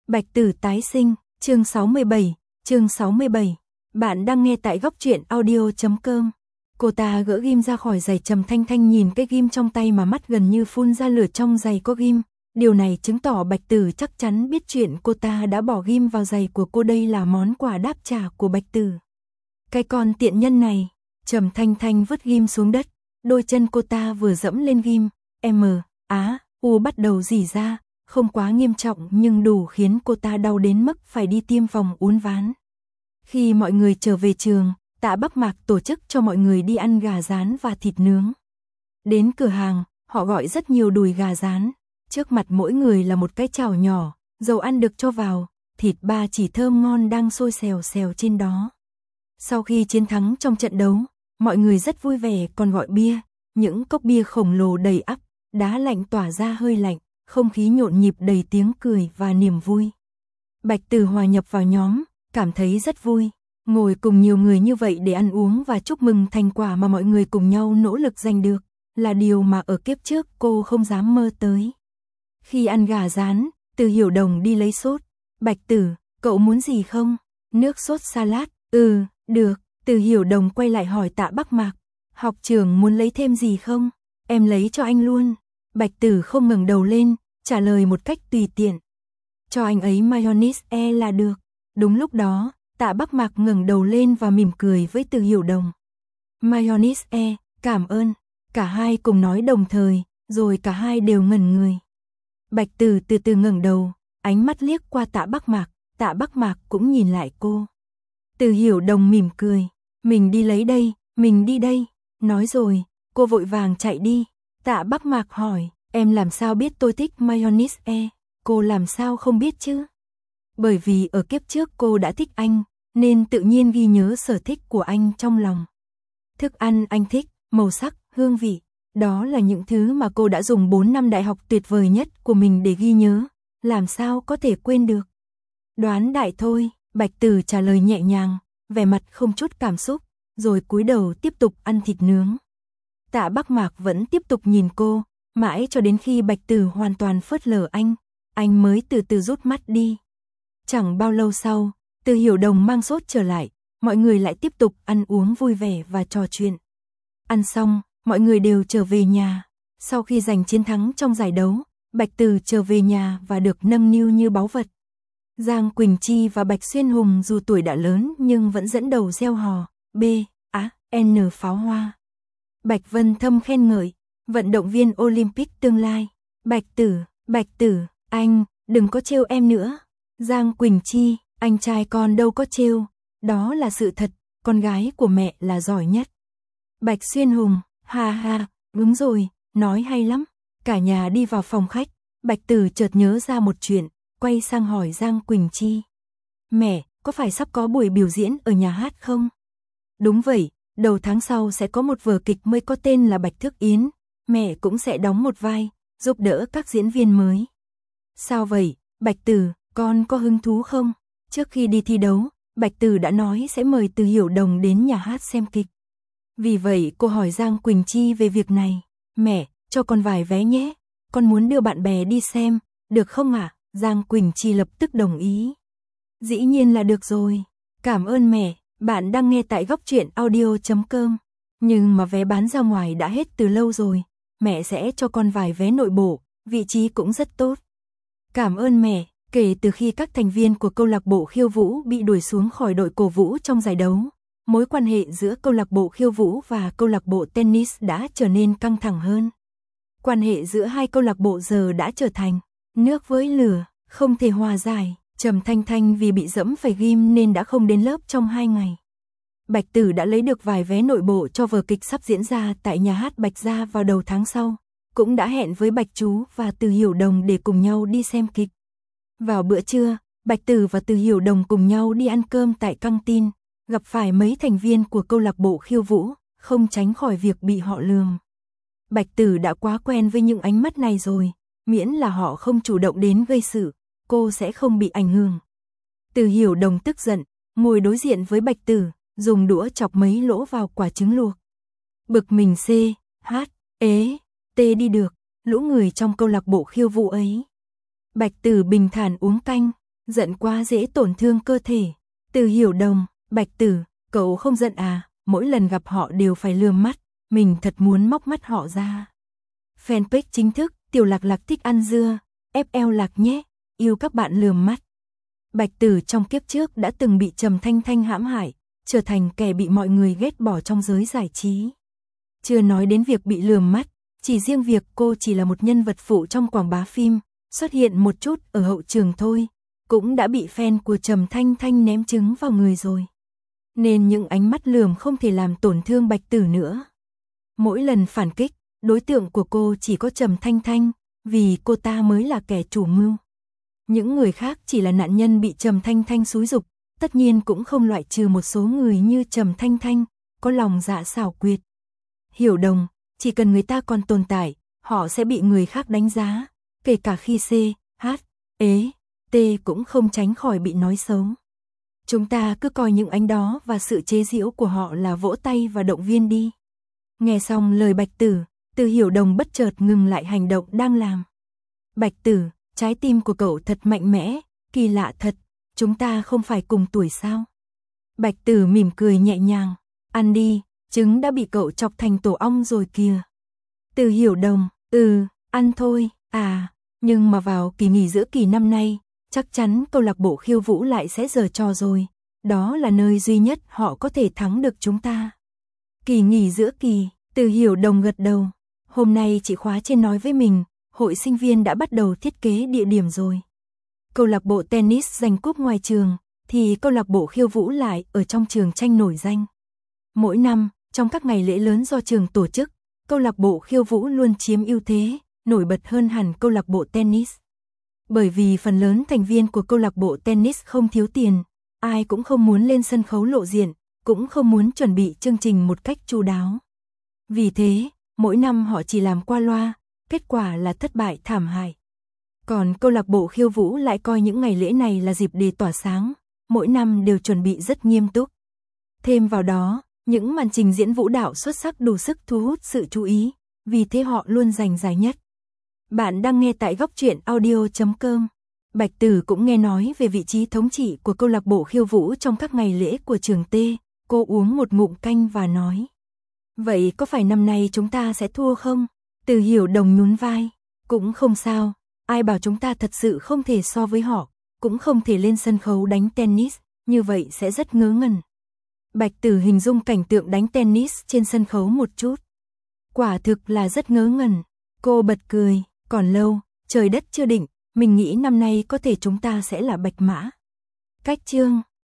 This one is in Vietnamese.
Bạch Tử tái sinh, chương 67. Bạn đang nghe tại góc truyện audio.com. Cô ta gỡ ghim ra khỏi giày, Trầm Thanh Thanh nhìn cái ghim trong tay mà mắt gần như phun ra lửa. Trong giày có ghim, điều này chứng tỏ Bạch Tử chắc chắn biết chuyện cô ta đã bỏ ghim vào giày của cô. Đây là món quà đáp trả của Bạch Tử. Cái con tiện nhân này. Trầm Thanh Thanh vứt ghim xuống đất, đôi chân cô ta vừa dẫm lên ghim, U bắt đầu rỉ ra, không quá nghiêm trọng nhưng đủ khiến cô ta đau đến mức phải đi tiêm phòng uốn ván. Khi mọi người trở về trường, Tạ Bắc Mạc tổ chức cho mọi người đi ăn gà rán và thịt nướng. Đến cửa hàng, họ gọi rất nhiều đùi gà rán, trước mặt mỗi người là một cái chảo nhỏ, dầu ăn được cho vào, thịt ba chỉ thơm ngon đang sôi xèo xèo trên đó. Sau khi chiến thắng trong trận đấu, mọi người rất vui vẻ còn gọi bia, những cốc bia khổng lồ đầy ắp, đá lạnh tỏa ra hơi lạnh, không khí nhộn nhịp đầy tiếng cười và niềm vui. Bạch Tử hòa nhập vào nhóm, cảm thấy rất vui, ngồi cùng nhiều người như vậy để ăn uống và chúc mừng thành quả mà mọi người cùng nhau nỗ lực giành được, là điều mà ở kiếp trước cô không dám mơ tới. Khi ăn gà rán, Từ Hiểu Đồng đi lấy sốt. Bạch Tử, cậu muốn gì không? Nước sốt salad, được. Từ Hiểu Đồng quay lại hỏi Tạ Bắc Mạc, học trưởng muốn lấy thêm gì không? Em lấy cho anh luôn. Bạch Tử không ngẩng đầu lên, trả lời một cách tùy tiện. Cho anh ấy mayonnaise là được. Đúng lúc đó, Tạ Bắc Mạc ngẩng đầu lên và mỉm cười với Từ Hiểu Đồng. Mayonnaise, cảm ơn. Cả hai cùng nói đồng thời, rồi cả hai đều ngẩn người. Bạch Tử từ từ ngẩng đầu, ánh mắt liếc qua Tạ Bắc Mạc, Tạ Bắc Mạc cũng nhìn lại cô. Từ Hiểu Đồng mỉm cười, mình đi lấy đây, mình đi đây. Nói rồi, cô vội vàng chạy đi. Tạ Bắc Mạc hỏi, em làm sao biết tôi thích mayonnaise? Cô làm sao không biết chứ? Bởi vì ở kiếp trước cô đã thích anh, nên tự nhiên ghi nhớ sở thích của anh trong lòng. Thức ăn anh thích, màu sắc, hương vị, đó là những thứ mà cô đã dùng 4 năm đại học tuyệt vời nhất của mình để ghi nhớ, làm sao có thể quên được. Đoán đại thôi, Bạch Tử trả lời nhẹ nhàng, vẻ mặt không chút cảm xúc, rồi cúi đầu tiếp tục ăn thịt nướng. Tạ Bắc Mạc vẫn tiếp tục nhìn cô, mãi cho đến khi Bạch Tử hoàn toàn phớt lờ anh mới từ từ rút mắt đi. Chẳng bao lâu sau, Từ Hiểu Đồng mang sốt trở lại, mọi người lại tiếp tục ăn uống vui vẻ và trò chuyện. Ăn xong, mọi người đều trở về nhà. Sau khi giành chiến thắng trong giải đấu, Bạch Tử trở về nhà và được nâng niu như báu vật. Giang Quỳnh Chi và Bạch Xuyên Hùng dù tuổi đã lớn nhưng vẫn dẫn đầu reo hò, N pháo hoa. Bạch Vân Thâm khen ngợi, vận động viên Olympic tương lai. Bạch Tử, anh, đừng có trêu em nữa. Giang Quỳnh Chi, anh trai con đâu có trêu, đó là sự thật, con gái của mẹ là giỏi nhất. Bạch Xuyên Hùng, ha, đúng rồi, nói hay lắm. Cả nhà đi vào phòng khách, Bạch Tử chợt nhớ ra một chuyện, quay sang hỏi Giang Quỳnh Chi. Mẹ, có phải sắp có buổi biểu diễn ở nhà hát không? Đúng vậy, đầu tháng sau sẽ có một vở kịch mới có tên là Bạch Thước Yến, mẹ cũng sẽ đóng một vai, giúp đỡ các diễn viên mới. Sao vậy, Bạch Tử, con có hứng thú không? Trước khi đi thi đấu, Bạch Tử đã nói sẽ mời Từ Hiểu Đồng đến nhà hát xem kịch. Vì vậy cô hỏi Giang Quỳnh Chi về việc này. Mẹ, cho con vài vé nhé, con muốn đưa bạn bè đi xem, được không ạ? Giang Quỳnh Chi lập tức đồng ý. Dĩ nhiên là được rồi, cảm ơn mẹ. Bạn đang nghe tại góc truyện audio.com. Nhưng mà vé bán ra ngoài đã hết từ lâu rồi, mẹ sẽ cho con vài vé nội bộ, vị trí cũng rất tốt. Cảm ơn mẹ. Kể từ khi các thành viên của câu lạc bộ khiêu vũ bị đuổi xuống khỏi đội cổ vũ trong giải đấu, mối quan hệ giữa câu lạc bộ khiêu vũ và câu lạc bộ tennis đã trở nên căng thẳng hơn. Quan hệ giữa hai câu lạc bộ giờ đã trở thành nước với lửa, không thể hòa giải. Trầm Thanh Thanh vì bị dẫm phải ghim nên đã không đến lớp trong 2 ngày. Bạch Tử đã lấy được vài vé nội bộ cho vở kịch sắp diễn ra tại nhà hát Bạch Gia vào đầu tháng sau, cũng đã hẹn với Bạch Chú và Từ Hiểu Đồng để cùng nhau đi xem kịch. Vào bữa trưa, Bạch Tử và Từ Hiểu Đồng cùng nhau đi ăn cơm tại căng tin, gặp phải mấy thành viên của câu lạc bộ khiêu vũ, không tránh khỏi việc bị họ lườm. Bạch Tử đã quá quen với những ánh mắt này rồi, miễn là họ không chủ động đến gây sự, cô sẽ không bị ảnh hưởng. Từ Hiểu Đồng tức giận, ngồi đối diện với Bạch Tử, dùng đũa chọc mấy lỗ vào quả trứng luộc. Bực mình đi được, lũ người trong câu lạc bộ khiêu vũ ấy. Bạch Tử bình thản uống canh, Giận quá dễ tổn thương cơ thể. Từ Hiểu Đồng, Bạch Tử, cậu không giận à, mỗi lần gặp họ đều phải lườm mắt, mình thật muốn móc mắt họ ra. Fanpage chính thức, Tiểu Lạc Lạc thích ăn dưa, FL Lạc nhé, yêu các bạn lườm mắt. Bạch Tử trong kiếp trước đã từng bị Trầm Thanh Thanh hãm hại, trở thành kẻ bị mọi người ghét bỏ trong giới giải trí. Chưa nói đến việc bị lườm mắt, chỉ riêng việc cô chỉ là một nhân vật phụ trong quảng bá phim, xuất hiện một chút ở hậu trường thôi, cũng đã bị fan của Trầm Thanh Thanh ném trứng vào người rồi. Nên những ánh mắt lườm không thể làm tổn thương Bạch Tử nữa. Mỗi lần phản kích, đối tượng của cô chỉ có Trầm Thanh Thanh, vì cô ta mới là kẻ chủ mưu. Những người khác chỉ là nạn nhân bị Trầm Thanh Thanh xúi giục, tất nhiên cũng không loại trừ một số người như Trầm Thanh Thanh, có lòng dạ xảo quyệt. Hiểu Đồng, chỉ cần người ta còn tồn tại, họ sẽ bị người khác đánh giá, kể cả khi C, H, E, T cũng không tránh khỏi bị nói xấu. Chúng ta cứ coi những ánh đó và sự chế giễu của họ là vỗ tay và động viên đi. Nghe xong lời Bạch Tử, Từ Hiểu Đồng bất chợt ngừng lại hành động đang làm. Bạch Tử, trái tim của cậu thật mạnh mẽ, kỳ lạ thật, chúng ta không phải cùng tuổi sao? Bạch Tử mỉm cười nhẹ nhàng, ăn đi, trứng đã bị cậu chọc thành tổ ong rồi kìa. Từ Hiểu Đồng, ăn thôi, nhưng mà vào kỳ nghỉ giữa kỳ năm nay, chắc chắn câu lạc bộ khiêu vũ lại sẽ giở trò rồi, đó là nơi duy nhất họ có thể thắng được chúng ta. Kỳ nghỉ giữa kỳ, Từ Hiểu Đồng gật đầu, hôm nay chị khóa trên nói với mình, hội sinh viên đã bắt đầu thiết kế địa điểm rồi. Câu lạc bộ tennis giành cúp ngoài trường, thì câu lạc bộ khiêu vũ lại ở trong trường tranh nổi danh. Mỗi năm, trong các ngày lễ lớn do trường tổ chức, câu lạc bộ khiêu vũ luôn chiếm ưu thế, nổi bật hơn hẳn câu lạc bộ tennis. Bởi vì phần lớn thành viên của câu lạc bộ tennis không thiếu tiền, ai cũng không muốn lên sân khấu lộ diện, cũng không muốn chuẩn bị chương trình một cách chu đáo. Vì thế, mỗi năm họ chỉ làm qua loa, kết quả là thất bại thảm hại. Còn câu lạc bộ khiêu vũ lại coi những ngày lễ này là dịp để tỏa sáng, mỗi năm đều chuẩn bị rất nghiêm túc. Thêm vào đó, những màn trình diễn vũ đạo xuất sắc đủ sức thu hút sự chú ý, vì thế họ luôn giành giải nhất. Bạn đang nghe tại góc truyện audio.com. Bạch Tử cũng nghe nói về vị trí thống trị của câu lạc bộ khiêu vũ trong các ngày lễ của trường T, cô uống một ngụm canh và nói. Vậy có phải năm nay chúng ta sẽ thua không? Từ Hiểu Đồng nhún vai, cũng không sao, ai bảo chúng ta thật sự không thể so với họ, cũng không thể lên sân khấu đánh tennis, như vậy sẽ rất ngớ ngẩn. Bạch Tử hình dung cảnh tượng đánh tennis trên sân khấu một chút. Quả thực là rất ngớ ngẩn, cô bật cười, còn lâu, trời đất chưa định, mình nghĩ năm nay có thể chúng ta sẽ là Bạch Mã. Cách chương